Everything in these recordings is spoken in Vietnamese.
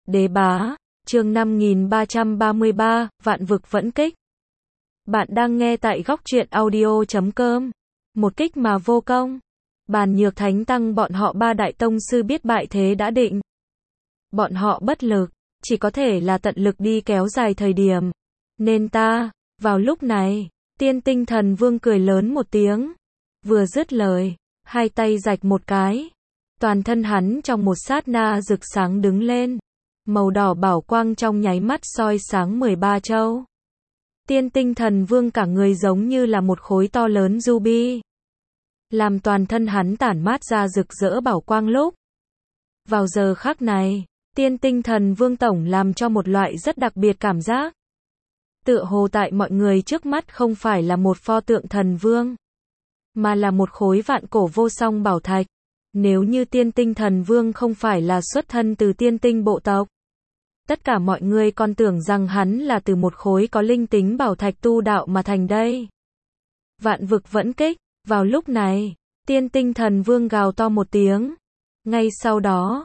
Đế bá, chương 5333, vạn vực vẫn kích. Bạn đang nghe tại góc truyện audio.com. Một kích mà vô công. Bàn Nhược Thánh Tăng bọn họ ba đại tông sư biết bại thế đã định. Bọn họ bất lực, chỉ có thể là tận lực đi kéo dài thời điểm. Nên ta, vào lúc này, Tiên Tinh Thần Vương cười lớn một tiếng. Vừa dứt lời, hai tay rạch một cái. Toàn thân hắn trong một sát na rực sáng đứng lên. Màu đỏ bảo quang trong nháy mắt soi sáng 13 châu. Tiên Tinh Thần Vương cả người giống như là một khối to lớn ruby. Làm toàn thân hắn tản mát ra rực rỡ bảo quang lúc. Vào giờ khắc này, Tiên Tinh Thần Vương tổng làm cho một loại rất đặc biệt cảm giác. Tựa hồ tại mọi người trước mắt không phải là một pho tượng thần vương, mà là một khối vạn cổ vô song bảo thạch. Nếu như Tiên Tinh Thần Vương không phải là xuất thân từ tiên tinh bộ tộc, tất cả mọi người còn tưởng rằng hắn là từ một khối có linh tính bảo thạch tu đạo mà thành đây. Vạn vực vẫn kích. Vào lúc này, Tiên Tinh Thần Vương gào to một tiếng. Ngay sau đó,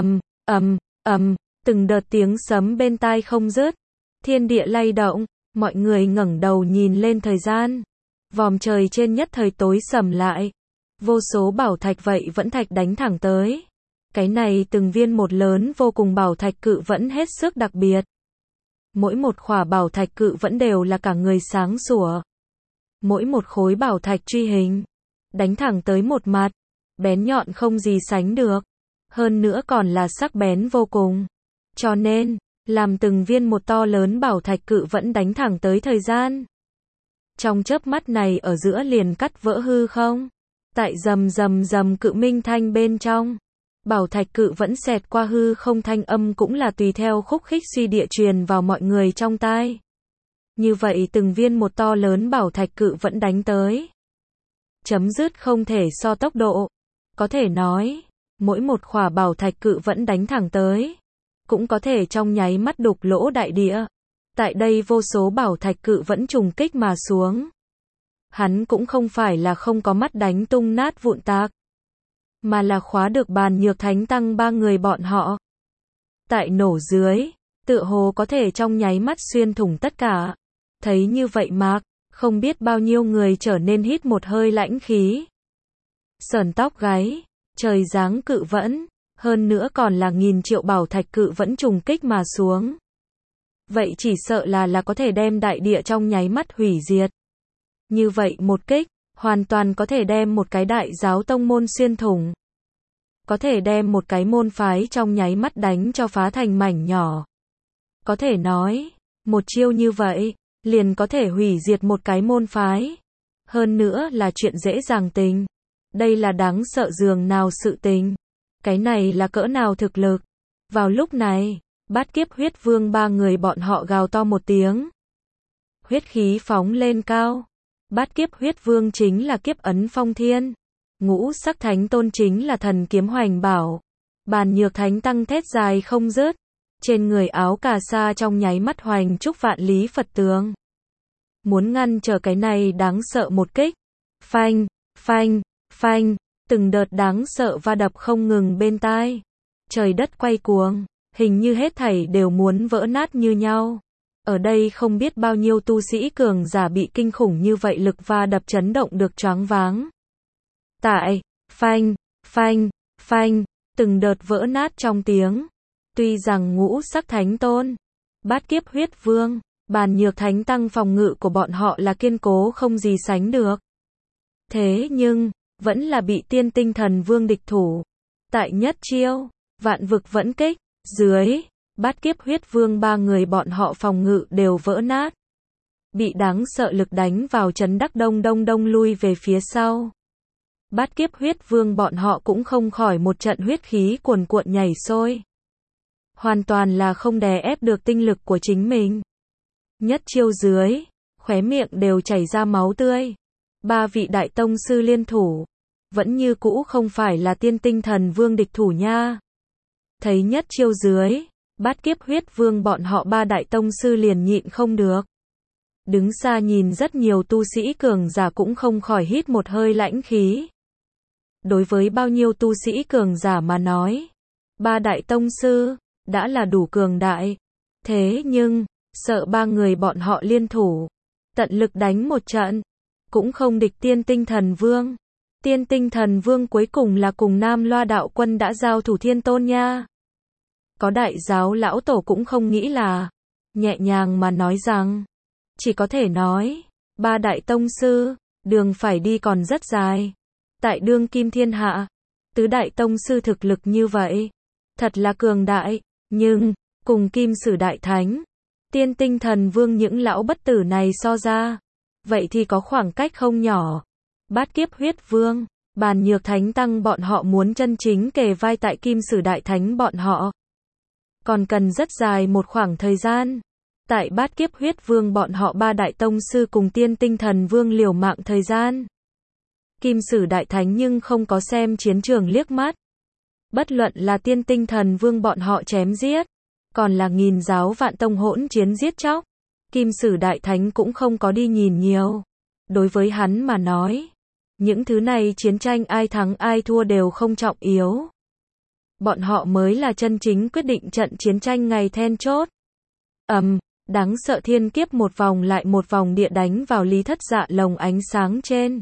từng đợt tiếng sấm bên tai không dứt. Thiên địa lay động, mọi người ngẩng đầu nhìn lên thời gian. Vòm trời trên nhất thời tối sầm lại. Vô số bảo thạch vậy vẫn thạch đánh thẳng tới. Cái này từng viên một lớn vô cùng bảo thạch cự vẫn hết sức đặc biệt. Mỗi một khỏa bảo thạch cự vẫn đều là cả người sáng sủa. Mỗi một khối bảo thạch truy hình, đánh thẳng tới một mặt, bén nhọn không gì sánh được. Hơn nữa còn là sắc bén vô cùng. Cho nên, làm từng viên một to lớn bảo thạch cự vẫn đánh thẳng tới thời gian. Trong chớp mắt này ở giữa liền cắt vỡ hư không. Tại rầm rầm rầm cự minh thanh bên trong, bảo thạch cự vẫn xẹt qua hư không, thanh âm cũng là tùy theo khúc khích suy địa truyền vào mọi người trong tai. Như vậy từng viên một to lớn bảo thạch cự vẫn đánh tới. Chấm dứt không thể so tốc độ. Có thể nói, mỗi một khỏa bảo thạch cự vẫn đánh thẳng tới, cũng có thể trong nháy mắt đục lỗ đại địa. Tại đây vô số bảo thạch cự vẫn trùng kích mà xuống. Hắn cũng không phải là không có mắt đánh tung nát vụn tạc, mà là khóa được Bàn Nhược Thánh Tăng ba người bọn họ. Tại nổ dưới, tựa hồ có thể trong nháy mắt xuyên thủng tất cả. Thấy như vậy Mạc, không biết bao nhiêu người trở nên hít một hơi lãnh khí. Sởn tóc gáy, trời giáng cự vẫn, hơn nữa còn là nghìn triệu bảo thạch cự vẫn trùng kích mà xuống. Vậy chỉ sợ là có thể đem đại địa trong nháy mắt hủy diệt. Như vậy một kích, hoàn toàn có thể đem một cái đại giáo tông môn xuyên thủng. Có thể đem một cái môn phái trong nháy mắt đánh cho phá thành mảnh nhỏ. Có thể nói, một chiêu như vậy, liền có thể hủy diệt một cái môn phái. Hơn nữa là chuyện dễ dàng tình. Đây là đáng sợ dường nào sự tình. Cái này là cỡ nào thực lực. Vào lúc này, Bát Kiếp Huyết Vương ba người bọn họ gào to một tiếng. Huyết khí phóng lên cao. Bát Kiếp Huyết Vương chính là kiếp ấn phong thiên. Ngũ sắc thánh tôn chính là thần kiếm hoành bảo. Bàn Nhược Thánh Tăng thét dài không dứt. Trên người áo cà sa trong nháy mắt hoành chúc vạn lý Phật tướng. Muốn ngăn trở cái này đáng sợ một kích. Phanh, phanh, phanh, từng đợt đáng sợ va đập không ngừng bên tai. Trời đất quay cuồng, hình như hết thảy đều muốn vỡ nát như nhau. Ở đây không biết bao nhiêu tu sĩ cường giả bị kinh khủng như vậy lực va đập chấn động được choáng váng. Tại, phanh, phanh, phanh, từng đợt vỡ nát trong tiếng. Tuy rằng ngũ sắc thánh tôn, Bát Kiếp Huyết Vương, Bàn Nhược Thánh Tăng phòng ngự của bọn họ là kiên cố không gì sánh được. Thế nhưng, vẫn là bị Tiên Tinh Thần Vương địch thủ. Tại nhất chiêu, vạn vực vẫn kích, dưới, Bát Kiếp Huyết Vương ba người bọn họ phòng ngự đều vỡ nát. Bị đáng sợ lực đánh vào chấn đắc đông lui về phía sau. Bát Kiếp Huyết Vương bọn họ cũng không khỏi một trận huyết khí cuồn cuộn nhảy sôi. Hoàn toàn là không đè ép được tinh lực của chính mình. Nhất chiêu dưới, khóe miệng đều chảy ra máu tươi. Ba vị đại tông sư liên thủ, vẫn như cũ không phải là Tiên Tinh Thần Vương địch thủ nha. Thấy nhất chiêu dưới, Bát Kiếp Huyết Vương bọn họ ba đại tông sư liền nhịn không được. Đứng xa nhìn rất nhiều tu sĩ cường giả cũng không khỏi hít một hơi lãnh khí. Đối với bao nhiêu tu sĩ cường giả mà nói, ba đại tông sư, đã là đủ cường đại. Thế nhưng, sợ ba người bọn họ liên thủ, tận lực đánh một trận, cũng không địch Tiên Tinh Thần Vương. Tiên Tinh Thần Vương cuối cùng là cùng Nam Loa đạo quân đã giao thủ thiên tôn nha. Có đại giáo lão tổ cũng không nghĩ là, nhẹ nhàng mà nói rằng, chỉ có thể nói, ba đại tông sư, đường phải đi còn rất dài. Tại đương kim thiên hạ, tứ đại tông sư thực lực như vậy, thật là cường đại, nhưng, cùng Kim Sử Đại Thánh, Tiên Tinh Thần Vương những lão bất tử này so ra, vậy thì có khoảng cách không nhỏ. Bát Kiếp Huyết Vương, Bàn Nhược Thánh Tăng bọn họ muốn chân chính kề vai tại Kim Sử Đại Thánh bọn họ, còn cần rất dài một khoảng thời gian. Tại Bát Kiếp Huyết Vương bọn họ ba đại tông sư cùng Tiên Tinh Thần Vương liều mạng thời gian. Kim Sử Đại Thánh nhưng không có xem chiến trường liếc mắt. Bất luận là Tiên Tinh Thần Vương bọn họ chém giết, còn là nghìn giáo vạn tông hỗn chiến giết chóc, Kim Sử Đại Thánh cũng không có đi nhìn nhiều. Đối với hắn mà nói, những thứ này chiến tranh ai thắng ai thua đều không trọng yếu. Bọn họ mới là chân chính quyết định trận chiến tranh ngày then chốt. Đáng sợ thiên kiếp một vòng lại một vòng địa đánh vào Lý Thất Dạ lồng ánh sáng trên.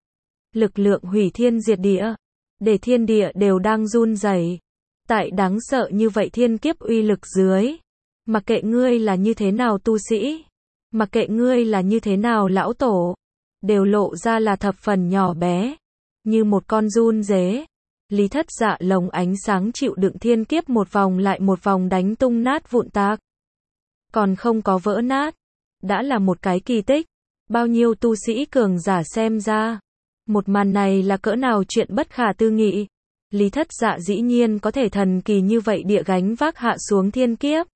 Lực lượng hủy thiên diệt địa, để thiên địa đều đang run rẩy. Tại đáng sợ như vậy thiên kiếp uy lực dưới, mặc kệ ngươi là như thế nào tu sĩ, mặc kệ ngươi là như thế nào lão tổ, đều lộ ra là thập phần nhỏ bé, như một con giun dế. Lý Thất Dạ lồng ánh sáng chịu đựng thiên kiếp một vòng lại một vòng đánh tung nát vụn tạc, còn không có vỡ nát, đã là một cái kỳ tích. Bao nhiêu tu sĩ cường giả xem ra, một màn này là cỡ nào chuyện bất khả tư nghị. Lý Thất Dạ dĩ nhiên có thể thần kỳ như vậy địa gánh vác hạ xuống thiên kiếp.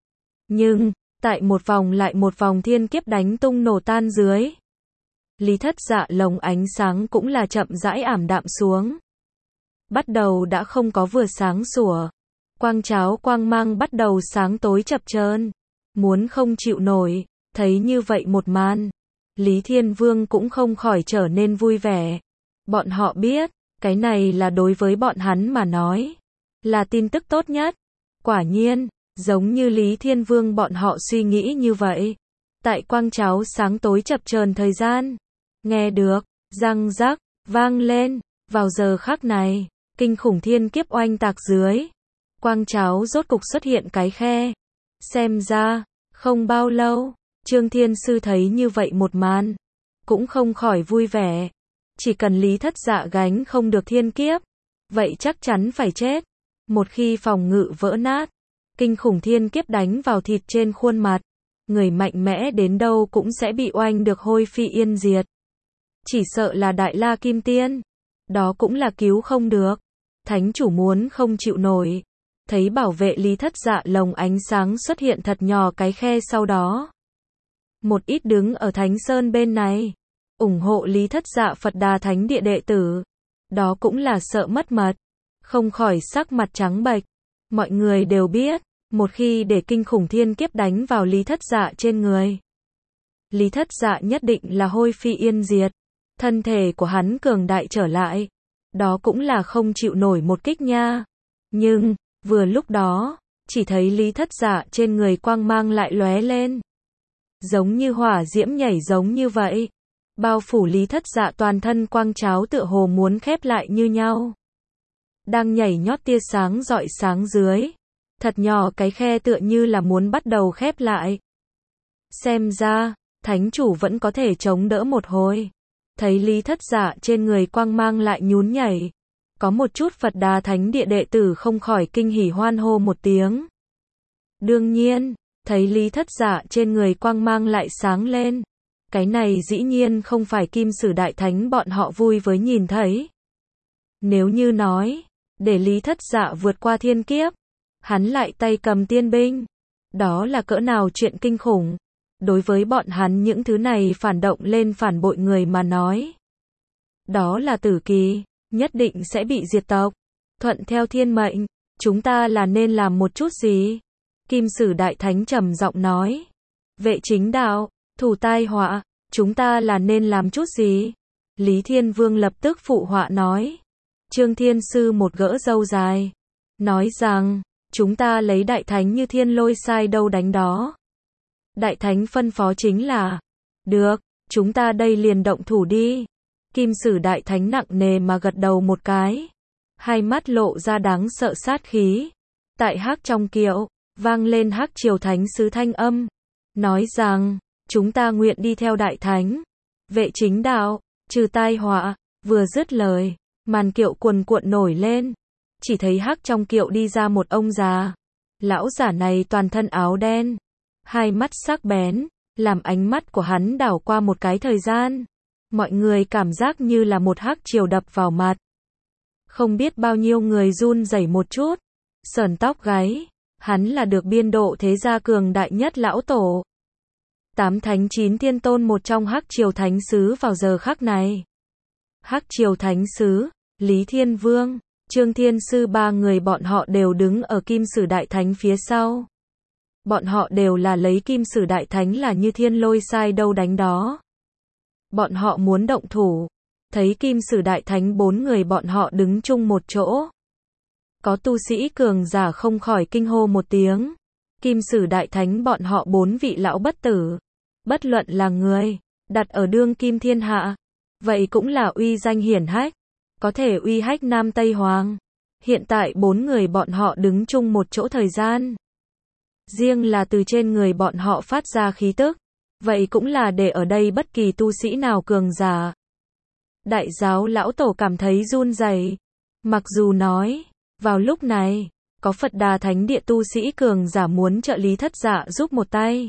Nhưng, tại một vòng lại một vòng thiên kiếp đánh tung nổ tan dưới, Lý Thất Dạ lồng ánh sáng cũng là chậm rãi ảm đạm xuống. Bắt đầu đã không có vừa sáng sủa, quang cháo quang mang bắt đầu sáng tối chập chờn, muốn không chịu nổi. Thấy như vậy một màn, Lý Thiên Vương cũng không khỏi trở nên vui vẻ. Bọn họ biết, cái này là đối với bọn hắn mà nói, là tin tức tốt nhất. Quả nhiên, giống như Lý Thiên Vương bọn họ suy nghĩ như vậy. Tại quang cháo sáng tối chập chờn thời gian, nghe được, răng rắc, vang lên. Vào giờ khắc này, kinh khủng thiên kiếp oanh tạc dưới, quang cháo rốt cục xuất hiện cái khe. Xem ra, không bao lâu, Trương Thiên Sư thấy như vậy một màn, cũng không khỏi vui vẻ. Chỉ cần Lý Thất Dạ gánh không được thiên kiếp, vậy chắc chắn phải chết. Một khi phòng ngự vỡ nát, kinh khủng thiên kiếp đánh vào thịt trên khuôn mặt, người mạnh mẽ đến đâu cũng sẽ bị oanh được hôi phi yên diệt. Chỉ sợ là Đại La Kim Tiên, đó cũng là cứu không được. Thánh chủ muốn không chịu nổi, thấy bảo vệ Lý Thất Dạ lồng ánh sáng xuất hiện thật nhỏ cái khe sau đó. Một ít đứng ở Thánh Sơn bên này, ủng hộ Lý Thất Dạ Phật Đà Thánh Địa đệ tử, đó cũng là sợ mất mật, không khỏi sắc mặt trắng bệch. Mọi người đều biết, một khi để kinh khủng thiên kiếp đánh vào Lý Thất Dạ trên người, Lý Thất Dạ nhất định là hôi phi yên diệt. Thân thể của hắn cường đại trở lại, đó cũng là không chịu nổi một kích nha. Nhưng, vừa lúc đó, chỉ thấy Lý Thất Dạ trên người quang mang lại lóe lên, giống như hỏa diễm nhảy giống như vậy, bao phủ Lý Thất Dạ toàn thân. Quang cháo tựa hồ muốn khép lại như nhau, đang nhảy nhót tia sáng rọi sáng dưới, thật nhỏ cái khe tựa như là muốn bắt đầu khép lại. Xem ra, thánh chủ vẫn có thể chống đỡ một hồi. Thấy Lý Thất Dạ trên người quang mang lại nhún nhảy, có một chút Phật Đà Thánh Địa đệ tử không khỏi kinh hỉ hoan hô một tiếng. Đương nhiên, thấy Lý Thất Dạ trên người quang mang lại sáng lên, cái này dĩ nhiên không phải Kim Sử Đại Thánh bọn họ vui với nhìn thấy. Nếu như nói, để Lý Thất Dạ vượt qua thiên kiếp, hắn lại tay cầm tiên binh, đó là cỡ nào chuyện kinh khủng. Đối với bọn hắn những thứ này phản động lên phản bội người mà nói, đó là tử kỳ, nhất định sẽ bị diệt tộc. Thuận theo thiên mệnh, chúng ta là nên làm một chút gì? Kim Sử Đại Thánh trầm giọng nói. Vệ chính đạo, thủ tai họa, chúng ta là nên làm chút gì? Lý Thiên Vương lập tức phụ họa nói. Trương Thiên Sư một gỡ râu dài, nói rằng, Chúng ta lấy đại thánh Như Thiên Lôi sai đâu đánh đó. Đại thánh phân phó chính là, được, chúng ta đây liền động thủ đi. Kim Sử đại thánh nặng nề mà gật đầu một cái. Hai mắt lộ ra đáng sợ sát khí. Tại hắc trong kiệu, vang lên hắc triều thánh sứ thanh âm. Nói rằng, chúng ta nguyện đi theo đại thánh. Vệ chính đạo, trừ tai họa, vừa dứt lời, màn kiệu cuồn cuộn nổi lên. Chỉ thấy hắc trong kiệu đi ra một ông già. Lão giả này toàn thân áo đen. Hai mắt sắc bén, làm ánh mắt của hắn đảo qua một cái thời gian. Mọi người cảm giác như là một hắc triều đập vào mặt. Không biết bao nhiêu người run rẩy một chút, sởn tóc gáy. Hắn là được biên độ thế gia cường đại nhất lão tổ. 8 thánh 9 thiên tôn một trong hắc triều thánh sứ vào giờ khắc này. Hắc triều thánh sứ, Lý Thiên Vương, Trương Thiên Sư ba người bọn họ đều đứng ở Kim Sử đại thánh phía sau. Bọn họ đều là lấy Kim Sử đại thánh là Như Thiên Lôi sai đâu đánh đó. Bọn họ muốn động thủ. Thấy Kim Sử đại thánh 4 người bọn họ đứng chung một chỗ. Có tu sĩ cường giả không khỏi kinh hô một tiếng. Kim Sử đại thánh bọn họ 4 vị lão bất tử. Bất luận là người, đặt ở đương kim thiên hạ. Vậy cũng là uy danh hiển hách. Có thể uy hách Nam Tây Hoàng. Hiện tại 4 người bọn họ đứng chung một chỗ thời gian. Riêng là từ trên người bọn họ phát ra khí tức. Vậy cũng là để ở đây bất kỳ tu sĩ nào cường giả. Đại giáo lão tổ cảm thấy run rẩy. Mặc dù nói, vào lúc này, có Phật Đà Thánh Địa tu sĩ cường giả muốn trợ Lý Thất Dạ giúp một tay.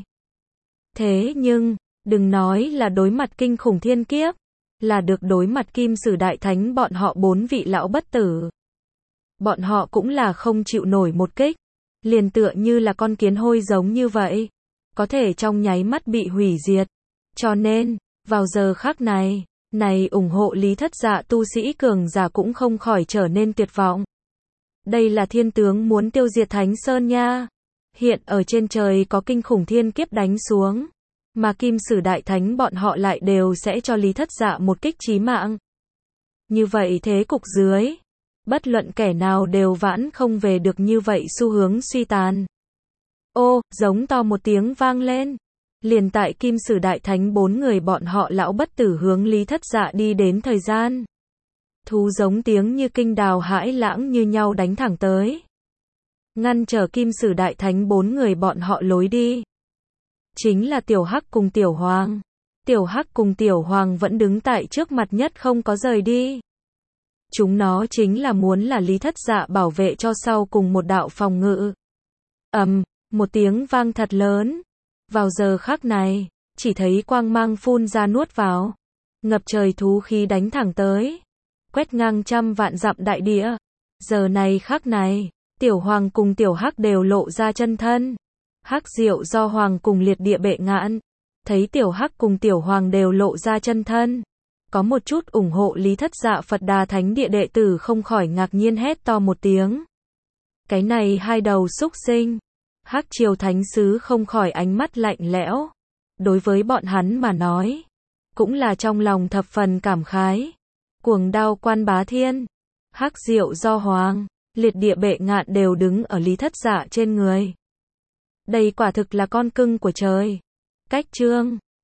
Thế nhưng, đừng nói là đối mặt kinh khủng thiên kiếp, là được đối mặt Kim Sử đại thánh bọn họ 4 vị lão bất tử. Bọn họ cũng là không chịu nổi một kích, liền tựa như là con kiến hôi giống như vậy, có thể trong nháy mắt bị hủy diệt. Cho nên, vào giờ khắc này, ủng hộ Lý Thất Dạ tu sĩ cường giả cũng không khỏi trở nên tuyệt vọng. Đây là thiên tướng muốn tiêu diệt Thánh Sơn nha. Hiện ở trên trời có kinh khủng thiên kiếp đánh xuống, mà Kim Sử đại thánh bọn họ lại đều sẽ cho Lý Thất Dạ một kích chí mạng. Như vậy thế cục dưới, bất luận kẻ nào đều vãn không về được như vậy xu hướng suy tàn. Ô, giống to một tiếng vang lên. Liền tại Kim Sử đại thánh 4 người bọn họ lão bất tử hướng Lý Thất Dạ đi đến thời gian. Thú giống tiếng như kinh đào hãi lãng như nhau đánh thẳng tới. Ngăn trở Kim Sử đại thánh 4 người bọn họ lối đi. Chính là Tiểu Hắc cùng Tiểu Hoàng. Tiểu Hắc cùng Tiểu Hoàng vẫn đứng tại trước mặt nhất không có rời đi. Chúng nó chính là muốn là Lý Thất Dạ bảo vệ cho sau cùng một đạo phòng ngự. Một tiếng vang thật lớn. Vào giờ khắc này, chỉ thấy quang mang phun ra nuốt vào. Ngập trời thú khí đánh thẳng tới. Quét ngang trăm vạn dặm đại địa. Giờ này khắc này, Tiểu Hoàng cùng Tiểu Hắc đều lộ ra chân thân. Hắc Diệu Do Hoàng cùng Liệt Địa Bệ Ngạn. Thấy Tiểu Hắc cùng Tiểu Hoàng đều lộ ra chân thân. Có một chút ủng hộ Lý Thất Dạ Phật Đà Thánh Địa đệ tử không khỏi ngạc nhiên hét to một tiếng. Cái này hai đầu xúc sinh. Hắc triều thánh sứ không khỏi ánh mắt lạnh lẽo. Đối với bọn hắn mà nói, cũng là trong lòng thập phần cảm khái. Cuồng đao Quan Bá Thiên, Hắc Diệu Do Hoàng, Liệt Địa Bệ Ngạn đều đứng ở Lý Thất Dạ trên người. Đây quả thực là con cưng của trời. Cách chương